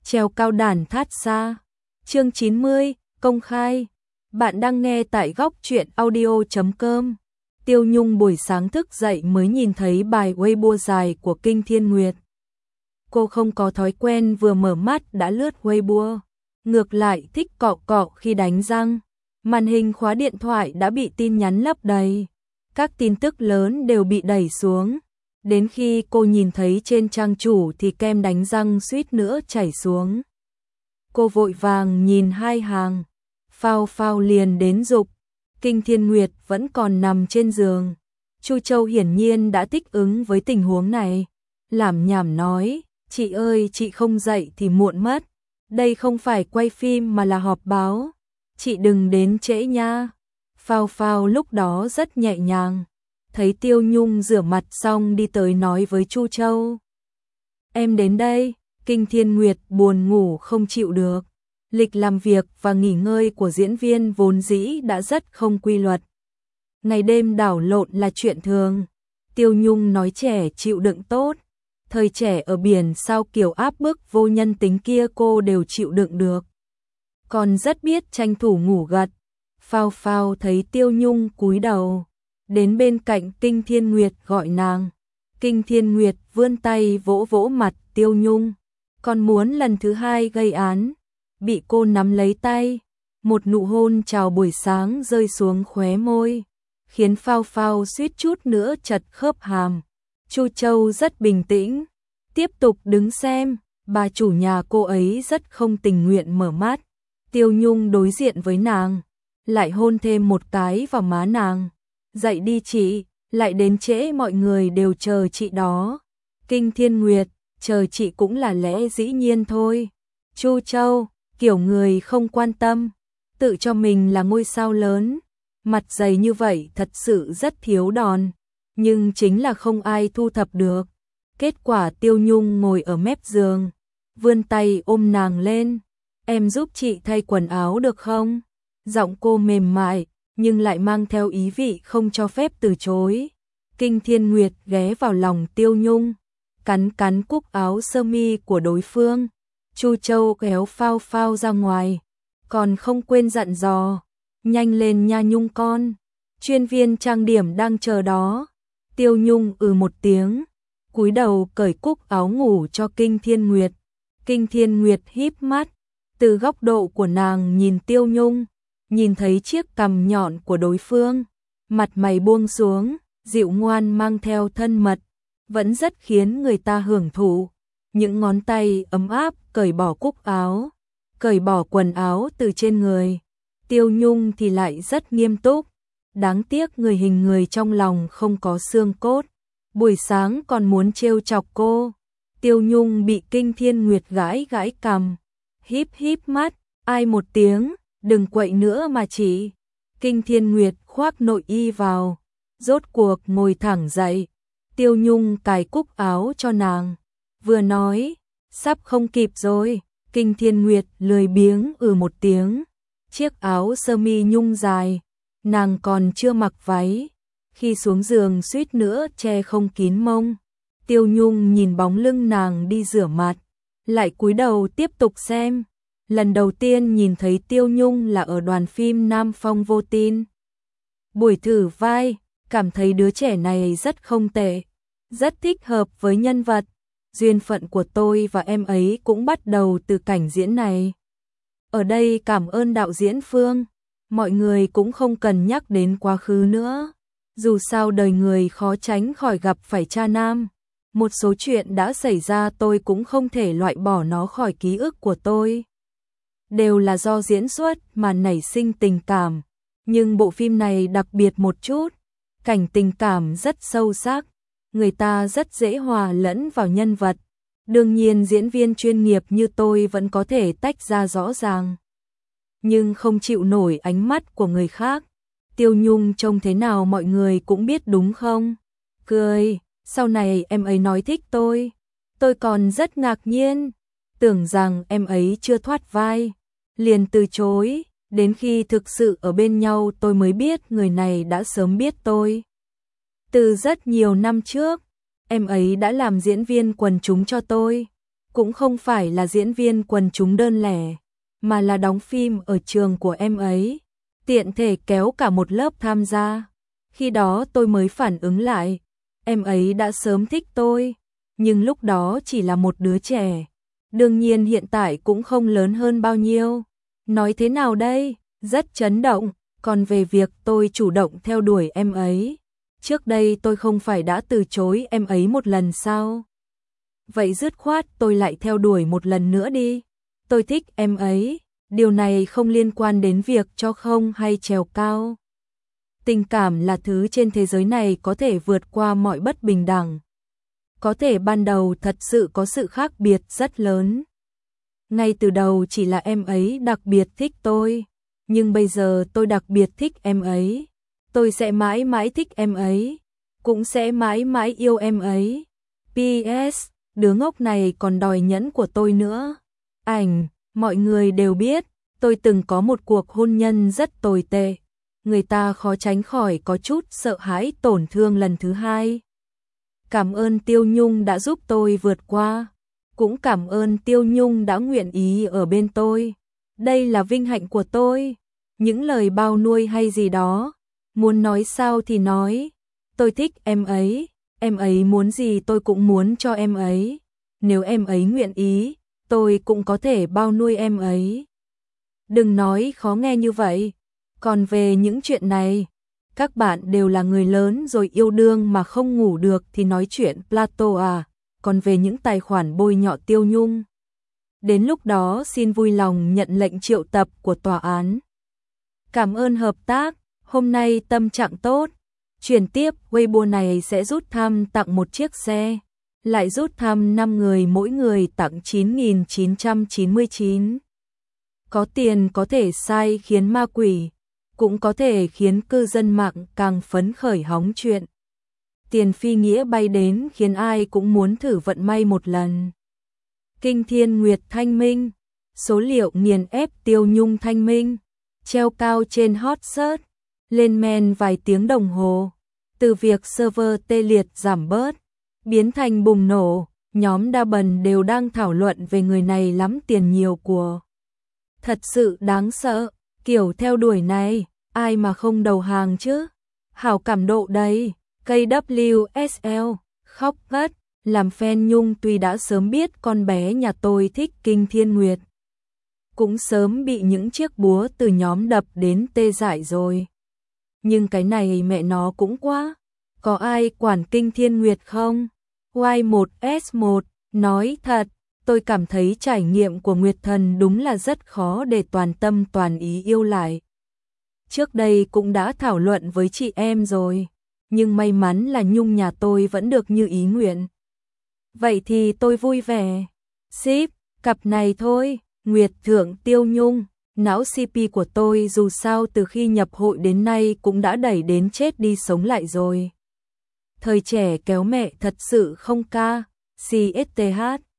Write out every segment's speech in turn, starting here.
Treo cao đàn thát xa. Chương 90, công khai. Bạn đang nghe tại góc truyện audio.com. Tiêu Nhung buổi sáng thức dậy mới nhìn thấy bài Weibo dài của Kinh Thiên Nguyệt. Cô không có thói quen vừa mở mắt đã lướt Weibo, ngược lại thích cọ cọ khi đánh răng. Màn hình khóa điện thoại đã bị tin nhắn lấp đầy. Các tin tức lớn đều bị đẩy xuống. Đến khi cô nhìn thấy trên trang chủ thì kem đánh răng suýt nữa chảy xuống. Cô vội vàng nhìn hai hàng. Phao phao liền đến giục. Kinh Thiên Nguyệt vẫn còn nằm trên giường. Chu Châu hiển nhiên đã thích ứng với tình huống này. Lảm nhảm nói, chị ơi chị không dậy thì muộn mất. Đây không phải quay phim mà là họp báo. Chị đừng đến trễ nha. Phao phao lúc đó rất nhẹ nhàng. Thấy Tiêu Nhung rửa mặt xong đi tới nói với Chu Châu. Em đến đây. Kinh Thiên Nguyệt buồn ngủ không chịu được. Lịch làm việc và nghỉ ngơi của diễn viên vốn dĩ đã rất không quy luật. Ngày đêm đảo lộn là chuyện thường. Tiêu Nhung nói trẻ chịu đựng tốt. Thời trẻ ở biển sao kiểu áp bức vô nhân tính kia cô đều chịu đựng được. Còn rất biết tranh thủ ngủ gật. Phao phao thấy Tiêu Nhung cúi đầu. Đến bên cạnh Kinh Thiên Nguyệt gọi nàng. Kinh Thiên Nguyệt vươn tay vỗ vỗ mặt Tiêu Nhung. Còn muốn lần thứ hai gây án. Bị cô nắm lấy tay. Một nụ hôn chào buổi sáng rơi xuống khóe môi. Khiến phao phao suýt chút nữa chật khớp hàm. Chu Châu rất bình tĩnh. Tiếp tục đứng xem. Bà chủ nhà cô ấy rất không tình nguyện mở mắt. Tiêu Nhung đối diện với nàng. Lại hôn thêm một cái vào má nàng. Dậy đi chị, lại đến trễ mọi người đều chờ chị đó. Kinh Thiên Nguyệt, chờ chị cũng là lẽ dĩ nhiên thôi. Chu Châu, kiểu người không quan tâm, tự cho mình là ngôi sao lớn. Mặt dày như vậy thật sự rất thiếu đòn, nhưng chính là không ai thu thập được. Kết quả Tiêu Nhung ngồi ở mép giường, vươn tay ôm nàng lên. Em giúp chị thay quần áo được không? Giọng cô mềm mại, nhưng lại mang theo ý vị không cho phép từ chối. Kinh Thiên Nguyệt ghé vào lòng Tiêu Nhung, cắn cắn cúc áo sơ mi của đối phương. Chu Châu kéo phao phao ra ngoài, còn không quên dặn dò, nhanh lên nha Nhung con, chuyên viên trang điểm đang chờ đó. Tiêu Nhung một tiếng, cúi đầu cởi cúc áo ngủ cho Kinh Thiên Nguyệt. Kinh Thiên Nguyệt híp mắt, từ góc độ của nàng nhìn Tiêu Nhung, nhìn thấy chiếc cằm nhọn của đối phương, mặt mày buông xuống, dịu ngoan mang theo thân mật, vẫn rất khiến người ta hưởng thụ. Những ngón tay ấm áp cởi bỏ cúc áo, cởi bỏ quần áo từ trên người. Tiêu Nhung thì lại rất nghiêm túc. Đáng tiếc người hình người trong lòng không có xương cốt. Buổi sáng còn muốn trêu chọc cô. Tiêu Nhung bị Kinh Thiên Nguyệt gãi gãi cằm, híp híp mắt, ai một tiếng. Đừng quậy nữa mà chị. Kinh Thiên Nguyệt khoác nội y vào, rốt cuộc ngồi thẳng dậy. Tiêu Nhung cài cúc áo cho nàng, vừa nói, sắp không kịp rồi. Kinh Thiên Nguyệt lười biếng một tiếng. Chiếc áo sơ mi nhung dài, nàng còn chưa mặc váy. Khi xuống giường suýt nữa che không kín mông. Tiêu Nhung nhìn bóng lưng nàng đi rửa mặt, lại cúi đầu tiếp tục xem. Lần đầu tiên nhìn thấy Tiêu Nhung là ở đoàn phim Nam Phong Vô Tin. Buổi thử vai, cảm thấy đứa trẻ này rất không tệ, rất thích hợp với nhân vật. Duyên phận của tôi và em ấy cũng bắt đầu từ cảnh diễn này. Ở đây cảm ơn đạo diễn Phương, mọi người cũng không cần nhắc đến quá khứ nữa. Dù sao đời người khó tránh khỏi gặp phải cha nam. Một số chuyện đã xảy ra tôi cũng không thể loại bỏ nó khỏi ký ức của tôi. Đều là do diễn xuất mà nảy sinh tình cảm, nhưng bộ phim này đặc biệt một chút, cảnh tình cảm rất sâu sắc, người ta rất dễ hòa lẫn vào nhân vật. Đương nhiên diễn viên chuyên nghiệp như tôi vẫn có thể tách ra rõ ràng, nhưng không chịu nổi ánh mắt của người khác. Tiêu Nhung trông thế nào mọi người cũng biết đúng không? Cười, sau này em ấy nói thích tôi còn rất ngạc nhiên, tưởng rằng em ấy chưa thoát vai, liền từ chối, đến khi thực sự ở bên nhau tôi mới biết người này đã sớm biết tôi. Từ rất nhiều năm trước, em ấy đã làm diễn viên quần chúng cho tôi. cũng không phải là diễn viên quần chúng đơn lẻ, mà là đóng phim ở trường của em ấy, tiện thể kéo cả một lớp tham gia. Khi đó tôi mới phản ứng lại, em ấy đã sớm thích tôi, nhưng lúc đó chỉ là một đứa trẻ. Đương nhiên hiện tại cũng không lớn hơn bao nhiêu. Nói thế nào đây? Rất chấn động. Còn về việc tôi chủ động theo đuổi em ấy, trước đây tôi không phải đã từ chối em ấy một lần sao? Vậy dứt khoát tôi lại theo đuổi một lần nữa đi. Tôi thích em ấy, điều này không liên quan đến việc cho không hay trèo cao. Tình cảm là thứ trên thế giới này có thể vượt qua mọi bất bình đẳng. Có thể ban đầu thật sự có sự khác biệt rất lớn. Ngay từ đầu chỉ là em ấy đặc biệt thích tôi, nhưng bây giờ tôi đặc biệt thích em ấy. Tôi sẽ mãi mãi thích em ấy, cũng sẽ mãi mãi yêu em ấy. PS, đứa ngốc này còn đòi nhẫn của tôi nữa. Mọi người đều biết, tôi từng có một cuộc hôn nhân rất tồi tệ. Người ta khó tránh khỏi có chút sợ hãi tổn thương lần thứ hai. Cảm ơn Tiêu Nhung đã giúp tôi vượt qua. Cũng cảm ơn Tiêu Nhung đã nguyện ý ở bên tôi. Đây là vinh hạnh của tôi. Những lời bao nuôi hay gì đó, muốn nói sao thì nói. Tôi thích em ấy muốn gì tôi cũng muốn cho em ấy. Nếu em ấy nguyện ý, tôi cũng có thể bao nuôi em ấy. Đừng nói khó nghe như vậy. Còn về những chuyện này, các bạn đều là người lớn rồi, yêu đương mà không ngủ được thì nói chuyện Plato à. Còn về những tài khoản bôi nhọ Tiêu Nhung, đến lúc đó xin vui lòng nhận lệnh triệu tập của tòa án. Cảm ơn hợp tác, hôm nay tâm trạng tốt. Chuyển tiếp, Weibo này sẽ rút thăm tặng một chiếc xe, lại rút thăm 5 người, mỗi người tặng 9.999. Có tiền có thể sai khiến ma quỷ, cũng có thể khiến cư dân mạng càng phấn khởi hóng chuyện. Tiền phi nghĩa bay đến khiến ai cũng muốn thử vận may một lần. Kinh Thiên Nguyệt thanh minh, số liệu nghiền ép Tiêu Nhung thanh minh, treo cao trên hot search, lên men vài tiếng đồng hồ. Từ việc server tê liệt giảm bớt, biến thành bùng nổ, nhóm đa bần đều đang thảo luận về người này lắm tiền nhiều của. Thật sự đáng sợ, kiểu theo đuổi này, ai mà không đầu hàng chứ? Hảo cảm độ đầy. KWSL, khóc ngất, làm fan Nhung tuy đã sớm biết con bé nhà tôi thích Kinh Thiên Nguyệt, cũng sớm bị những chiếc búa từ nhóm đập đến tê dại rồi. Nhưng cái này mẹ nó cũng quá, có ai quản Kinh Thiên Nguyệt không? Y1S1, nói thật, tôi cảm thấy trải nghiệm của Nguyệt Thần đúng là rất khó để toàn tâm toàn ý yêu lại. Trước đây cũng đã thảo luận với chị em rồi, nhưng may mắn là Nhung nhà tôi vẫn được như ý nguyện. Vậy thì tôi vui vẻ. Ship, cặp này thôi, Nguyệt Thượng Tiêu Nhung, não CP của tôi dù sao từ khi nhập hội đến nay cũng đã đẩy đến chết đi sống lại rồi. Thời trẻ kéo mẹ thật sự không ca, CSTH.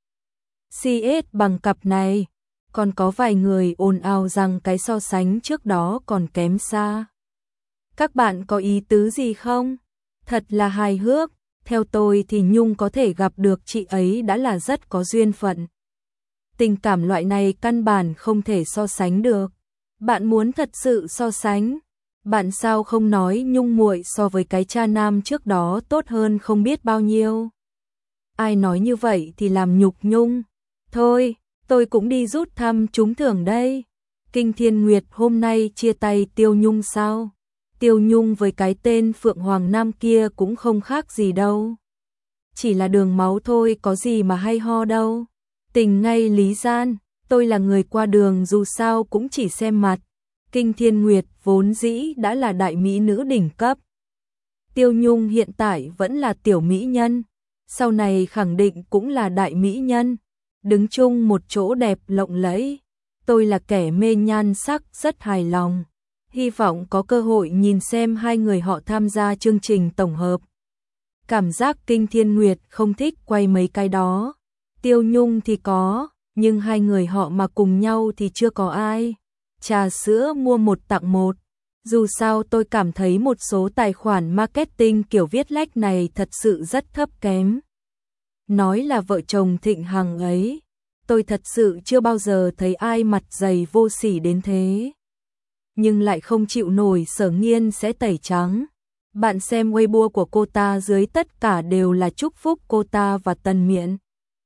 CS bằng cặp này, còn có vài người ồn ào rằng cái so sánh trước đó còn kém xa. Các bạn có ý tứ gì không? Thật là hài hước, theo tôi thì Nhung có thể gặp được chị ấy đã là rất có duyên phận. Tình cảm loại này căn bản không thể so sánh được. Bạn muốn thật sự so sánh, bạn sao không nói Nhung muội so với cái cha nam trước đó tốt hơn không biết bao nhiêu. Ai nói như vậy thì làm nhục Nhung. Thôi, tôi cũng đi rút thăm trúng thưởng đây. Kinh Thiên Nguyệt hôm nay chia tay Tiêu Nhung sao? Tiêu Nhung với cái tên Phượng Hoàng Nam kia cũng không khác gì đâu. Chỉ là đường máu thôi, có gì mà hay ho đâu. Tình ngay lý gian, tôi là người qua đường dù sao cũng chỉ xem mặt. Kinh Thiên Nguyệt vốn dĩ đã là đại mỹ nữ đỉnh cấp. Tiêu Nhung hiện tại vẫn là tiểu mỹ nhân, sau này khẳng định cũng là đại mỹ nhân. Đứng chung một chỗ đẹp lộng lẫy. Tôi là kẻ mê nhan sắc rất hài lòng. Hy vọng có cơ hội nhìn xem hai người họ tham gia chương trình tổng hợp. Cảm giác Kinh Thiên Nguyệt không thích quay mấy cái đó. Tiêu Nhung thì có, nhưng hai người họ mà cùng nhau thì chưa có ai. Trà sữa mua một tặng một. Dù sao tôi cảm thấy một số tài khoản marketing kiểu viết lách này thật sự rất thấp kém. Nói là vợ chồng Thịnh Hằng ấy, tôi thật sự chưa bao giờ thấy ai mặt dày vô sỉ đến thế. Nhưng lại không chịu nổi Sở Nghiên sẽ tẩy trắng. Bạn xem Weibo của cô ta, dưới tất cả đều là chúc phúc cô ta và Tần Miện.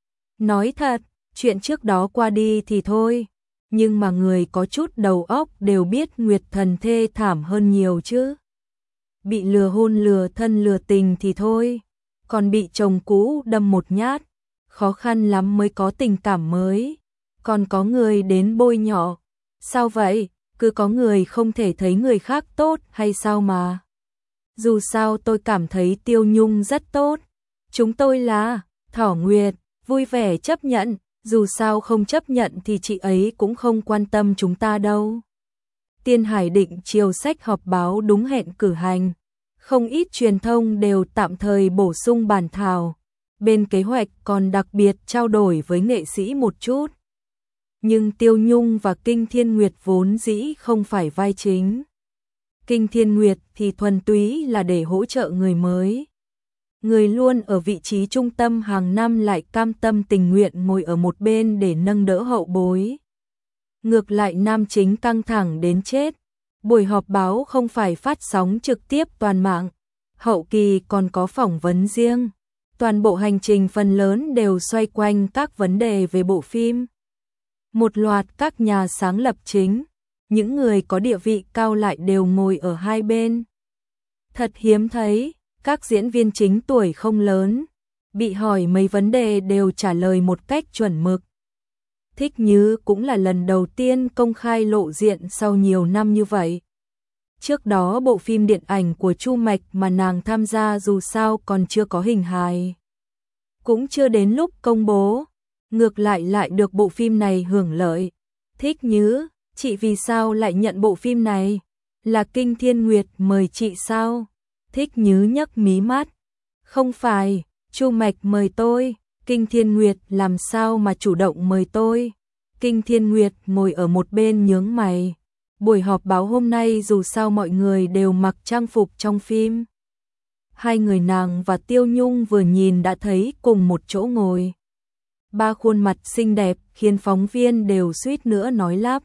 Nói thật, chuyện trước đó qua đi thì thôi, nhưng mà người có chút đầu óc đều biết Nguyệt Thần thê thảm hơn nhiều chứ. Bị lừa hôn lừa thân lừa tình thì thôi, còn bị chồng cũ đâm một nhát, khó khăn lắm mới có tình cảm mới, còn có người đến bôi nhọ. Sao vậy, cứ có người không thể thấy người khác tốt hay sao mà? Dù sao tôi cảm thấy Tiêu Nhung rất tốt. Chúng tôi là Thỏ Nguyệt, vui vẻ chấp nhận, dù sao không chấp nhận thì chị ấy cũng không quan tâm chúng ta đâu. Tiên Hải định chiều sách họp báo đúng hẹn cử hành. Không ít truyền thông đều tạm thời bổ sung bản thảo. Bên kế hoạch còn đặc biệt trao đổi với nghệ sĩ một chút. Nhưng Tiêu Nhung và Kinh Thiên Nguyệt vốn dĩ không phải vai chính. Kinh Thiên Nguyệt thì thuần túy là để hỗ trợ người mới. Người luôn ở vị trí trung tâm hàng năm lại cam tâm tình nguyện ngồi ở một bên để nâng đỡ hậu bối. Ngược lại nam chính căng thẳng đến chết. Buổi họp báo không phải phát sóng trực tiếp toàn mạng, hậu kỳ còn có phỏng vấn riêng. Toàn bộ hành trình phần lớn đều xoay quanh các vấn đề về bộ phim. Một loạt các nhà sáng lập chính, những người có địa vị cao lại đều ngồi ở hai bên. Thật hiếm thấy, các diễn viên chính tuổi không lớn, bị hỏi mấy vấn đề đều trả lời một cách chuẩn mực. Thích Như cũng là lần đầu tiên công khai lộ diện sau nhiều năm như vậy. Trước đó bộ phim điện ảnh của Chu Mạch mà nàng tham gia dù sao còn chưa có hình hài, cũng chưa đến lúc công bố, ngược lại lại được bộ phim này hưởng lợi. Thích Như, chị vì sao lại nhận bộ phim này? Là Kinh Thiên Nguyệt mời chị sao? Thích Như nhấc mí mắt. Không phải, Chu Mạch mời tôi, Kinh Thiên Nguyệt làm sao mà chủ động mời tôi? Kinh Thiên Nguyệt ngồi ở một bên nhướng mày. Buổi họp báo hôm nay dù sao mọi người đều mặc trang phục trong phim. Hai người nàng và Tiêu Nhung vừa nhìn đã thấy cùng một chỗ ngồi. Ba khuôn mặt xinh đẹp khiến phóng viên đều suýt nữa nói lắp.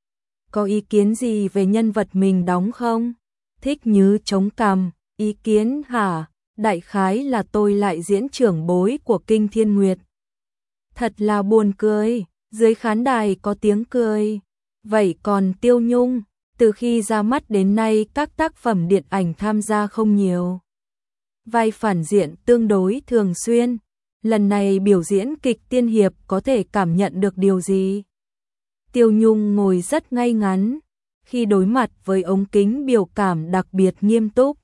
Có ý kiến gì về nhân vật mình đóng không? Thích Như chống cằm, ý kiến hả? Đại khái là tôi lại diễn trưởng bối của Kinh Thiên Nguyệt. Thật là buồn cười, dưới khán đài có tiếng cười. Vậy còn Tiêu Nhung, từ khi ra mắt đến nay các tác phẩm điện ảnh tham gia không nhiều. Vai phản diện tương đối thường xuyên, lần này biểu diễn kịch tiên hiệp có thể cảm nhận được điều gì? Tiêu Nhung ngồi rất ngay ngắn, khi đối mặt với ống kính biểu cảm đặc biệt nghiêm túc.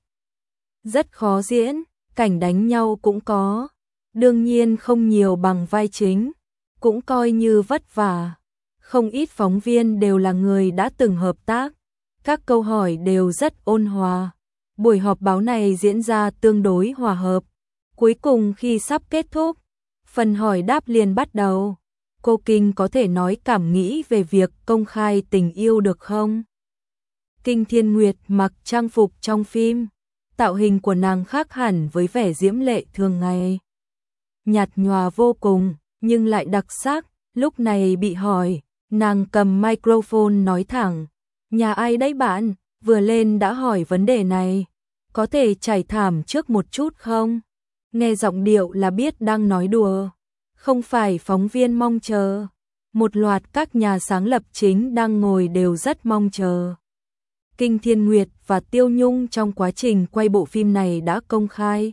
Rất khó diễn, cảnh đánh nhau cũng có, đương nhiên không nhiều bằng vai chính, cũng coi như vất vả. Không ít phóng viên đều là người đã từng hợp tác, các câu hỏi đều rất ôn hòa. Buổi họp báo này diễn ra tương đối hòa hợp. Cuối cùng khi sắp kết thúc, phần hỏi đáp liền bắt đầu. Cô Kinh có thể nói cảm nghĩ về việc công khai tình yêu được không? Kinh Thiên Nguyệt mặc trang phục trong phim, tạo hình của nàng khác hẳn với vẻ diễm lệ thường ngày. Nhạt nhòa vô cùng, nhưng lại đặc sắc. Lúc này bị hỏi, nàng cầm microphone nói thẳng, nhà ai đấy bạn, vừa lên đã hỏi vấn đề này, có thể trải thảm trước một chút không? Nghe giọng điệu là biết đang nói đùa, không phải phóng viên mong chờ. Một loạt các nhà sáng lập chính đang ngồi đều rất mong chờ. Kinh Thiên Nguyệt và Tiêu Nhung trong quá trình quay bộ phim này đã công khai.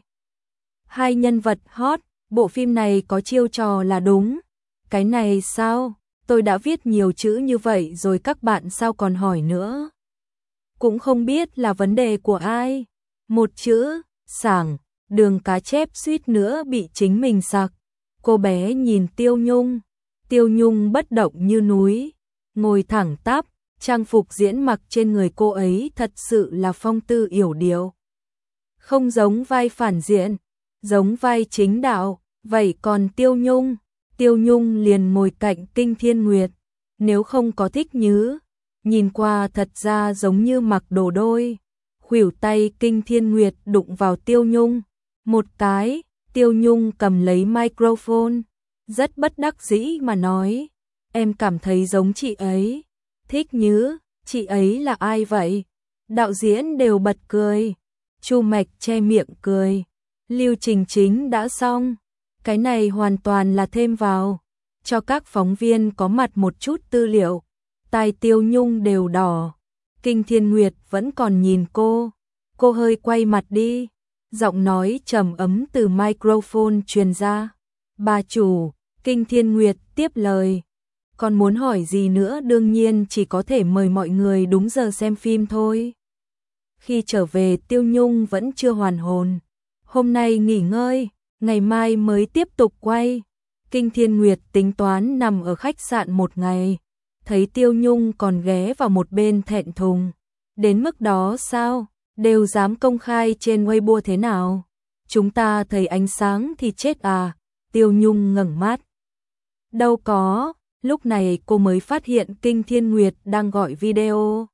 Hai nhân vật hot, bộ phim này có chiêu trò là đúng. Cái này sao? Tôi đã viết nhiều chữ như vậy rồi các bạn sao còn hỏi nữa? Cũng không biết là vấn đề của ai. Một chữ, sảng, Đường Cá Chép suýt nữa bị chính mình sặc. Cô bé nhìn Tiêu Nhung. Tiêu Nhung bất động như núi, ngồi thẳng tắp, trang phục diễn mặc trên người cô ấy thật sự là phong tư yểu điệu. Không giống vai phản diện, giống vai chính đạo. Vậy còn Tiêu Nhung? Tiêu Nhung liền ngồi cạnh Kinh Thiên Nguyệt. Nếu không có Thích Như, nhìn qua thật ra giống như mặc đồ đôi. Khuỷu tay Kinh Thiên Nguyệt đụng vào Tiêu Nhung. Một cái, Tiêu Nhung cầm lấy microphone. rất bất đắc dĩ mà nói, em cảm thấy giống chị ấy. Thích Nhứ, chị ấy là ai vậy? Đạo diễn đều bật cười, Chu Mạch che miệng cười. Lưu trình chính đã xong, cái này hoàn toàn là thêm vào, cho các phóng viên có mặt một chút tư liệu. Tai Tiêu Nhung đều đỏ. Kinh Thiên Nguyệt vẫn còn nhìn cô hơi quay mặt đi, giọng nói trầm ấm từ microphone truyền ra. Bà chủ, Kinh Thiên Nguyệt tiếp lời. Còn muốn hỏi gì nữa, đương nhiên chỉ có thể mời mọi người đúng giờ xem phim thôi. Khi trở về Tiêu Nhung vẫn chưa hoàn hồn. Hôm nay nghỉ ngơi, ngày mai mới tiếp tục quay. Kinh Thiên Nguyệt tính toán nằm ở khách sạn một ngày. Thấy Tiêu Nhung còn ghé vào một bên thẹn thùng. Đến mức đó sao? Đều dám công khai trên Weibo thế nào? Chúng ta thấy ánh sáng thì chết à? Tiêu Nhung ngẩng mắt. Đâu có, lúc này cô mới phát hiện Kinh Thiên Nguyệt đang gọi video.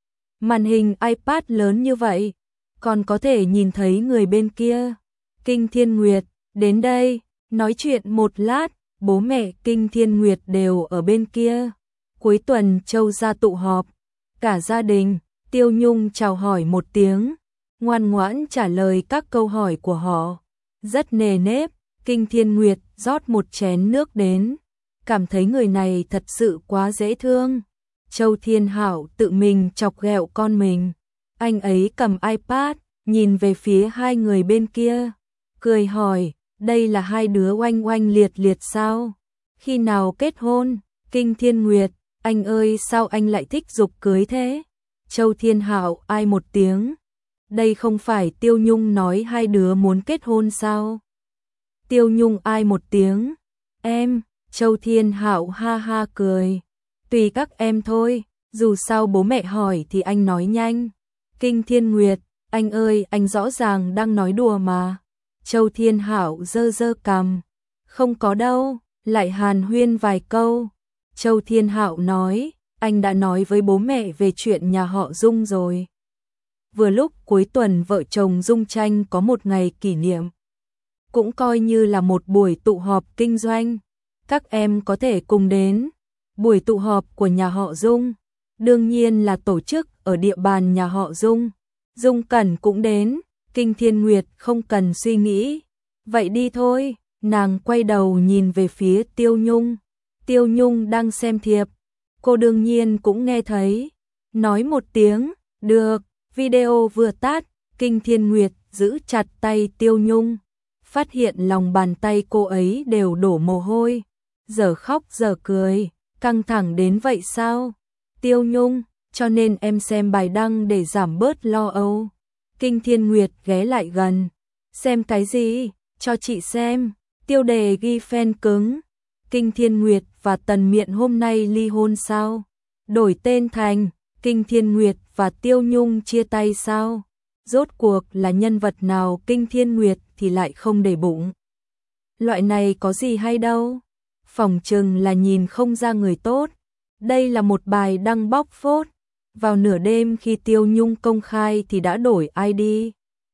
Màn hình iPad lớn như vậy, còn có thể nhìn thấy người bên kia. Kinh Thiên Nguyệt, đến đây, nói chuyện một lát, bố mẹ Kinh Thiên Nguyệt đều ở bên kia. Cuối tuần Châu ra tụ họp, cả gia đình. Tiêu Nhung chào hỏi một tiếng, ngoan ngoãn trả lời các câu hỏi của họ. Rất nề nếp, Kinh Thiên Nguyệt rót một chén nước đến, cảm thấy người này thật sự quá dễ thương. Châu Thiên Hạo tự mình chọc ghẹo con mình. Anh ấy cầm iPad, nhìn về phía hai người bên kia, cười hỏi, đây là hai đứa oanh oanh liệt liệt sao? Khi nào kết hôn? Kinh Thiên Nguyệt, anh ơi sao anh lại thích giục cưới thế? Châu Thiên Hạo ai một tiếng. Đây không phải Tiêu Nhung nói hai đứa muốn kết hôn sao? Tiêu Nhung ai một tiếng. Em, Châu Thiên Hạo ha ha cười. Tùy các em thôi, dù sao bố mẹ hỏi thì anh nói nhanh. Kinh Thiên Nguyệt, anh ơi anh rõ ràng đang nói đùa mà. Châu Thiên Hạo giơ giơ cằm. Không có đâu, lại hàn huyên vài câu. Châu Thiên Hạo nói, anh đã nói với bố mẹ về chuyện nhà họ Dung rồi. Vừa lúc cuối tuần vợ chồng Dung Tranh có một ngày kỷ niệm. Cũng coi như là một buổi tụ họp kinh doanh. Các em có thể cùng đến. Buổi tụ họp của nhà họ Dung, đương nhiên là tổ chức ở địa bàn nhà họ Dung. Dung Cẩn cũng đến, Kinh Thiên Nguyệt không cần suy nghĩ. Vậy đi thôi, nàng quay đầu nhìn về phía Tiêu Nhung. Tiêu Nhung đang xem thiệp. Cô đương nhiên cũng nghe thấy. Nói một tiếng, được, video vừa tắt, Kinh Thiên Nguyệt giữ chặt tay Tiêu Nhung. Phát hiện lòng bàn tay cô ấy đều đổ mồ hôi. Giờ khóc giờ cười, căng thẳng đến vậy sao? Tiêu Nhung, cho nên em xem bài đăng để giảm bớt lo âu. Kinh Thiên Nguyệt ghé lại gần. Xem cái gì? Cho chị xem. Tiêu đề ghi fan cứng. Kinh Thiên Nguyệt và Tần Miện hôm nay ly hôn sao? Đổi tên thành Kinh Thiên Nguyệt và Tiêu Nhung chia tay sao? Rốt cuộc là nhân vật nào Kinh Thiên Nguyệt thì lại không để bụng. Loại này có gì hay đâu. Phỏng chừng là nhìn không ra người tốt. Đây là một bài đăng bóc phốt. Vào nửa đêm khi Tiêu Nhung công khai thì đã đổi ID.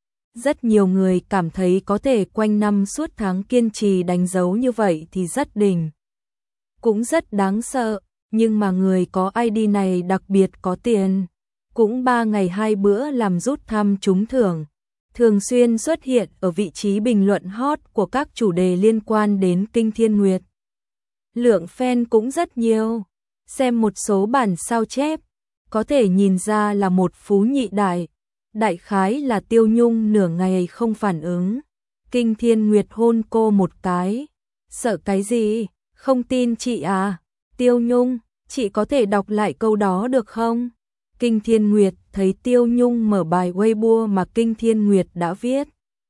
Rất nhiều người cảm thấy có thể quanh năm suốt tháng kiên trì đánh dấu như vậy thì rất đỉnh. Cũng rất đáng sợ, nhưng mà người có ID này đặc biệt có tiền. Cũng 3 ngày 2 bữa làm rút thăm trúng thưởng. Thường xuyên xuất hiện ở vị trí bình luận hot của các chủ đề liên quan đến Kinh Thiên Nguyệt. Lượng fan cũng rất nhiều. Xem một số bản sao chép, có thể nhìn ra là một phú nhị đại. Đại khái là Tiêu Nhung nửa ngày không phản ứng. Kinh Thiên Nguyệt hôn cô một cái. Sợ cái gì? Không tin chị à? Tiêu Nhung, chị có thể đọc lại câu đó được không? Kinh Thiên Nguyệt thấy Tiêu Nhung mở bài Weibo mà Kinh Thiên Nguyệt đã viết.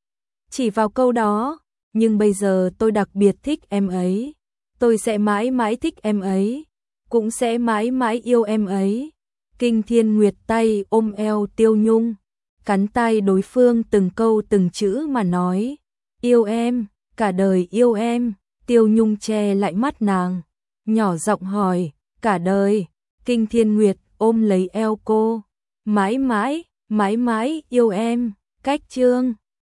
Chỉ vào câu đó, nhưng bây giờ tôi đặc biệt thích em ấy. Tôi sẽ mãi mãi thích em ấy. Cũng sẽ mãi mãi yêu em ấy. Kinh Thiên Nguyệt tay ôm eo Tiêu Nhung, cắn tay đối phương từng câu từng chữ mà nói. Yêu em, cả đời yêu em. Tiêu Nhung che lại mắt nàng, nhỏ giọng hỏi, cả đời. Kinh Thiên Nguyệt ôm lấy eo cô. Mãi mãi yêu em. Cách chương